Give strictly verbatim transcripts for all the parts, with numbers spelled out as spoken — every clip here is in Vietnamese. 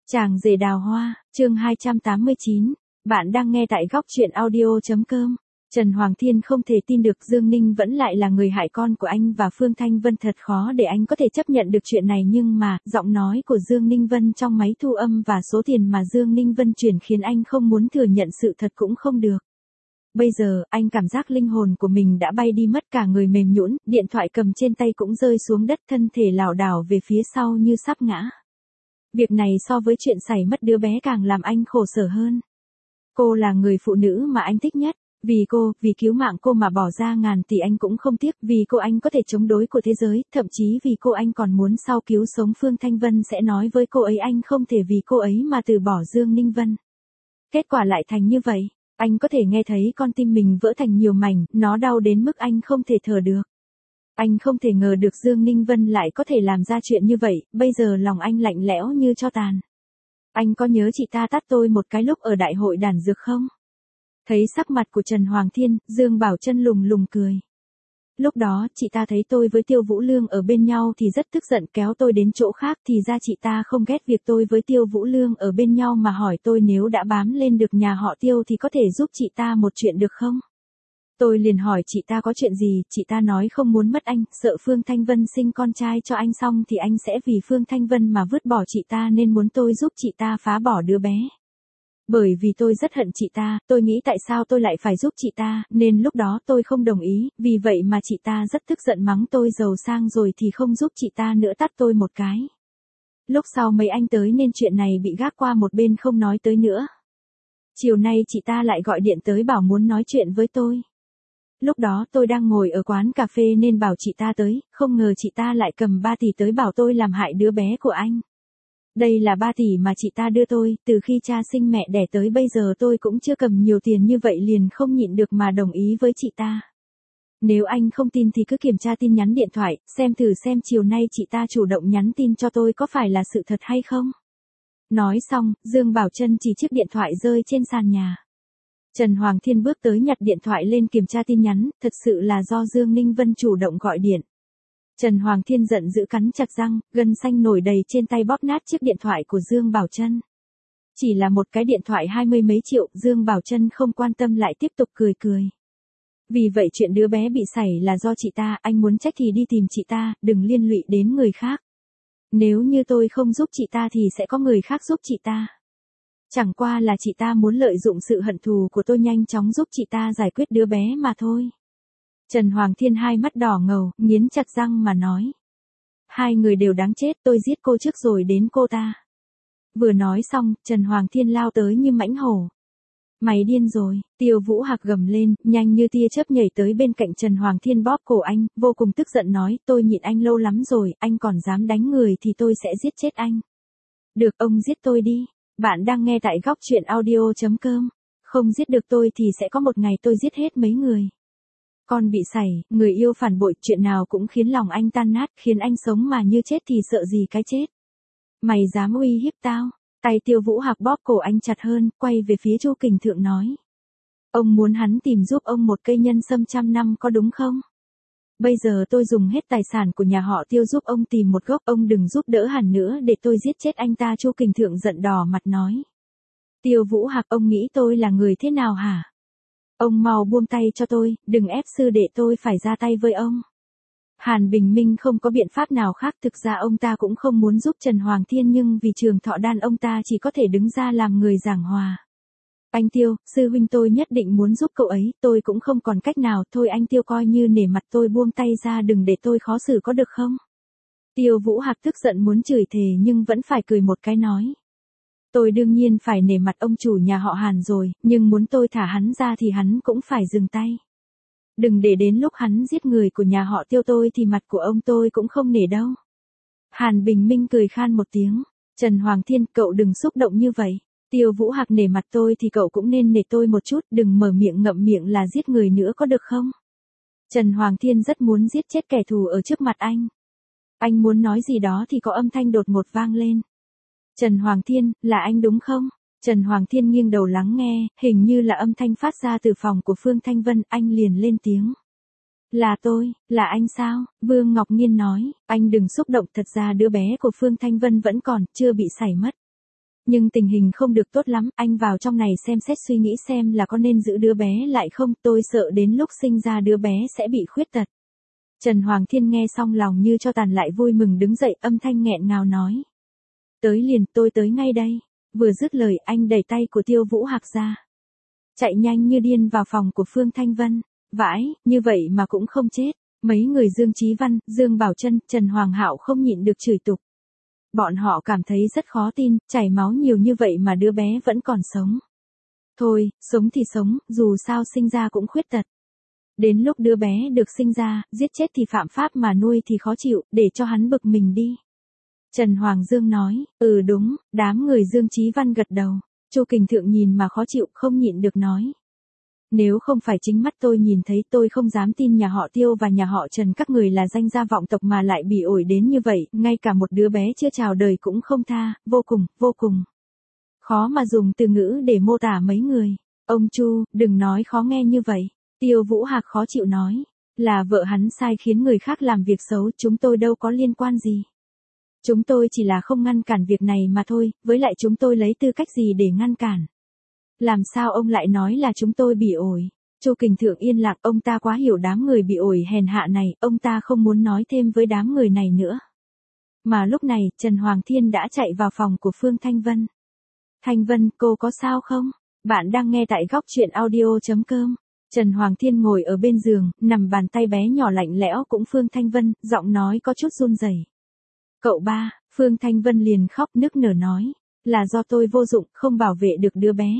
Chàng rể đào hoa, chương hai trăm tám mươi chín. Bạn đang nghe tại góc truyện audio.com. Trần Hoàng Thiên không thể tin được Dương Ninh vẫn lại là người hại con của anh và Phương Thanh Vân, thật khó để anh có thể chấp nhận được chuyện này, nhưng mà, giọng nói của Dương Ninh Vân trong máy thu âm và số tiền mà Dương Ninh Vân chuyển khiến anh không muốn thừa nhận sự thật cũng không được. Bây giờ, anh cảm giác linh hồn của mình đã bay đi mất, cả người mềm nhũn, điện thoại cầm trên tay cũng rơi xuống đất, thân thể lảo đảo về phía sau như sắp ngã. Việc này so với chuyện xảy mất đứa bé càng làm anh khổ sở hơn. Cô là người phụ nữ mà anh thích nhất. Vì cô, vì cứu mạng cô mà bỏ ra ngàn tỷ anh cũng không tiếc. Vì cô anh có thể chống đối của thế giới. Thậm chí vì cô anh còn muốn sau cứu sống Phương Thanh Vân sẽ nói với cô ấy anh không thể vì cô ấy mà từ bỏ Dương Ninh Vân. Kết quả lại thành như vậy. Anh có thể nghe thấy con tim mình vỡ thành nhiều mảnh. Nó đau đến mức anh không thể thở được. Anh không thể ngờ được Dương Ninh Vân lại có thể làm ra chuyện như vậy. Bây giờ lòng anh lạnh lẽo như tro tàn. Anh có nhớ chị ta tát tôi một cái lúc ở đại hội đàn dược không? Thấy sắc mặt của Trần Hoàng Thiên, Dương Bảo Trân lùng lùng cười. Lúc đó, chị ta thấy tôi với Tiêu Vũ Lương ở bên nhau thì rất tức giận, kéo tôi đến chỗ khác, thì ra chị ta không ghét việc tôi với Tiêu Vũ Lương ở bên nhau mà hỏi tôi nếu đã bám lên được nhà họ Tiêu thì có thể giúp chị ta một chuyện được không? Tôi liền hỏi chị ta có chuyện gì, chị ta nói không muốn mất anh, sợ Phương Thanh Vân sinh con trai cho anh xong thì anh sẽ vì Phương Thanh Vân mà vứt bỏ chị ta, nên muốn tôi giúp chị ta phá bỏ đứa bé. Bởi vì tôi rất hận chị ta, tôi nghĩ tại sao tôi lại phải giúp chị ta, nên lúc đó tôi không đồng ý, vì vậy mà chị ta rất tức giận mắng tôi giàu sang rồi thì không giúp chị ta nữa, tát tôi một cái. Lúc sau mấy anh tới nên chuyện này bị gác qua một bên không nói tới nữa. Chiều nay chị ta lại gọi điện tới bảo muốn nói chuyện với tôi. Lúc đó tôi đang ngồi ở quán cà phê nên bảo chị ta tới, không ngờ chị ta lại cầm ba tỷ tới bảo tôi làm hại đứa bé của anh. Đây là ba tỷ mà chị ta đưa tôi, từ khi cha sinh mẹ đẻ tới bây giờ tôi cũng chưa cầm nhiều tiền như vậy, liền không nhịn được mà đồng ý với chị ta. Nếu anh không tin thì cứ kiểm tra tin nhắn điện thoại, xem thử xem chiều nay chị ta chủ động nhắn tin cho tôi có phải là sự thật hay không. Nói xong, Dương Bảo Trân chỉ chiếc điện thoại rơi trên sàn nhà. Trần Hoàng Thiên bước tới nhặt điện thoại lên kiểm tra tin nhắn, thật sự là do Dương Ninh Vân chủ động gọi điện. Trần Hoàng Thiên giận dữ cắn chặt răng, gân xanh nổi đầy trên tay bóp nát chiếc điện thoại của Dương Bảo Trân. Chỉ là một cái điện thoại hai mươi mấy triệu, Dương Bảo Trân không quan tâm lại tiếp tục cười cười. Vì vậy chuyện đứa bé bị sảy là do chị ta, anh muốn trách thì đi tìm chị ta, đừng liên lụy đến người khác. Nếu như tôi không giúp chị ta thì sẽ có người khác giúp chị ta. Chẳng qua là chị ta muốn lợi dụng sự hận thù của tôi nhanh chóng giúp chị ta giải quyết đứa bé mà thôi. Trần Hoàng Thiên hai mắt đỏ ngầu, nghiến chặt răng mà nói. Hai người đều đáng chết, tôi giết cô trước rồi đến cô ta. Vừa nói xong, Trần Hoàng Thiên lao tới như mãnh hổ. Mày điên rồi, Tiêu Vũ Hạc gầm lên, nhanh như tia chớp nhảy tới bên cạnh Trần Hoàng Thiên bóp cổ anh, vô cùng tức giận nói, tôi nhịn anh lâu lắm rồi, anh còn dám đánh người thì tôi sẽ giết chết anh. Được, ông giết tôi đi. Bạn đang nghe tại góc truyện audio.com. Không giết được tôi thì sẽ có một ngày tôi giết hết mấy người. Con bị sảy, người yêu phản bội, chuyện nào cũng khiến lòng anh tan nát, khiến anh sống mà như chết thì sợ gì cái chết. Mày dám uy hiếp tao? Tay Tiêu Vũ Hạc bóp cổ anh chặt hơn, quay về phía Chu Kình Thượng nói. Ông muốn hắn tìm giúp ông một cây nhân sâm trăm năm có đúng không? Bây giờ tôi dùng hết tài sản của nhà họ Tiêu giúp ông tìm một gốc, ông đừng giúp đỡ hắn nữa để tôi giết chết anh ta. Chu Kình Thượng giận đỏ mặt nói. Tiêu Vũ Hạc, ông nghĩ tôi là người thế nào hả? Ông mau buông tay cho tôi, đừng ép sư đệ tôi phải ra tay với ông. Hàn Bình Minh không có biện pháp nào khác, thực ra ông ta cũng không muốn giúp Trần Hoàng Thiên, nhưng vì Trường Thọ Đan ông ta chỉ có thể đứng ra làm người giảng hòa. Anh Tiêu, sư huynh tôi nhất định muốn giúp cậu ấy, tôi cũng không còn cách nào, thôi anh Tiêu coi như nể mặt tôi buông tay ra, đừng để tôi khó xử có được không? Tiêu Vũ Hạc tức giận muốn chửi thề nhưng vẫn phải cười một cái nói. Tôi đương nhiên phải nể mặt ông chủ nhà họ Hàn rồi, nhưng muốn tôi thả hắn ra thì hắn cũng phải dừng tay. Đừng để đến lúc hắn giết người của nhà họ Tiêu tôi thì mặt của ông tôi cũng không nể đâu. Hàn Bình Minh cười khan một tiếng. Trần Hoàng Thiên, cậu đừng xúc động như vậy. Tiêu Vũ Hạc nể mặt tôi thì cậu cũng nên nể tôi một chút, đừng mở miệng ngậm miệng là giết người nữa có được không? Trần Hoàng Thiên rất muốn giết chết kẻ thù ở trước mặt anh. Anh muốn nói gì đó thì có âm thanh đột ngột vang lên. Trần Hoàng Thiên, là anh đúng không? Trần Hoàng Thiên nghiêng đầu lắng nghe, hình như là âm thanh phát ra từ phòng của Phương Thanh Vân, anh liền lên tiếng. Là tôi, là anh sao? Vương Ngọc Nhiên nói, anh đừng xúc động, thật ra đứa bé của Phương Thanh Vân vẫn còn, chưa bị sảy mất. Nhưng tình hình không được tốt lắm, anh vào trong này xem xét suy nghĩ xem là có nên giữ đứa bé lại không, tôi sợ đến lúc sinh ra đứa bé sẽ bị khuyết tật. Trần Hoàng Thiên nghe xong lòng như cho tàn lại vui mừng đứng dậy, âm thanh nghẹn ngào nói. Tới liền, tôi tới ngay đây. Vừa dứt lời anh đẩy tay của Tiêu Vũ Hạc ra. Chạy nhanh như điên vào phòng của Phương Thanh Vân. Vãi, như vậy mà cũng không chết. Mấy người Dương Chí Văn, Dương Bảo Trân, Trần Hoàng Hạo không nhịn được chửi tục. Bọn họ cảm thấy rất khó tin, chảy máu nhiều như vậy mà đứa bé vẫn còn sống. Thôi, sống thì sống, dù sao sinh ra cũng khuyết tật. Đến lúc đứa bé được sinh ra, giết chết thì phạm pháp mà nuôi thì khó chịu, để cho hắn bực mình đi. Trần Hoàng Dương nói, ừ đúng, đám người Dương Chí Văn gật đầu. Chu Kình Thượng nhìn mà khó chịu, không nhịn được nói. Nếu không phải chính mắt tôi nhìn thấy, tôi không dám tin nhà họ Tiêu và nhà họ Trần các người là danh gia vọng tộc mà lại bị ổi đến như vậy, ngay cả một đứa bé chưa chào đời cũng không tha, vô cùng, vô cùng. Khó mà dùng từ ngữ để mô tả mấy người. Ông Chu, đừng nói khó nghe như vậy. Tiêu Vũ Hạc khó chịu nói, là vợ hắn sai khiến người khác làm việc xấu, chúng tôi đâu có liên quan gì. Chúng tôi chỉ là không ngăn cản việc này mà thôi, với lại chúng tôi lấy tư cách gì để ngăn cản. Làm sao ông lại nói là chúng tôi bị ổi? Chu Kình Thượng yên lặng, ông ta quá hiểu đám người bị ổi hèn hạ này, ông ta không muốn nói thêm với đám người này nữa. Mà lúc này, Trần Hoàng Thiên đã chạy vào phòng của Phương Thanh Vân. Thanh Vân, cô có sao không? Bạn đang nghe tại góc truyện audio chấm com. Trần Hoàng Thiên ngồi ở bên giường, nằm bàn tay bé nhỏ lạnh lẽo cũng Phương Thanh Vân, giọng nói có chút run rẩy. Cậu ba, Phương Thanh Vân liền khóc nức nở nói, là do tôi vô dụng, không bảo vệ được đứa bé.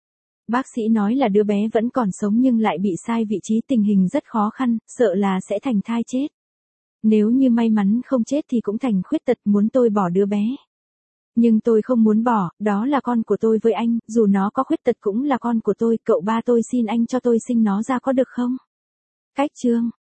Bác sĩ nói là đứa bé vẫn còn sống nhưng lại bị sai vị trí, tình hình rất khó khăn, sợ là sẽ thành thai chết. Nếu như may mắn không chết thì cũng thành khuyết tật, muốn tôi bỏ đứa bé. Nhưng tôi không muốn bỏ, đó là con của tôi với anh, dù nó có khuyết tật cũng là con của tôi, cậu ba tôi xin anh cho tôi sinh nó ra có được không? Cách chương.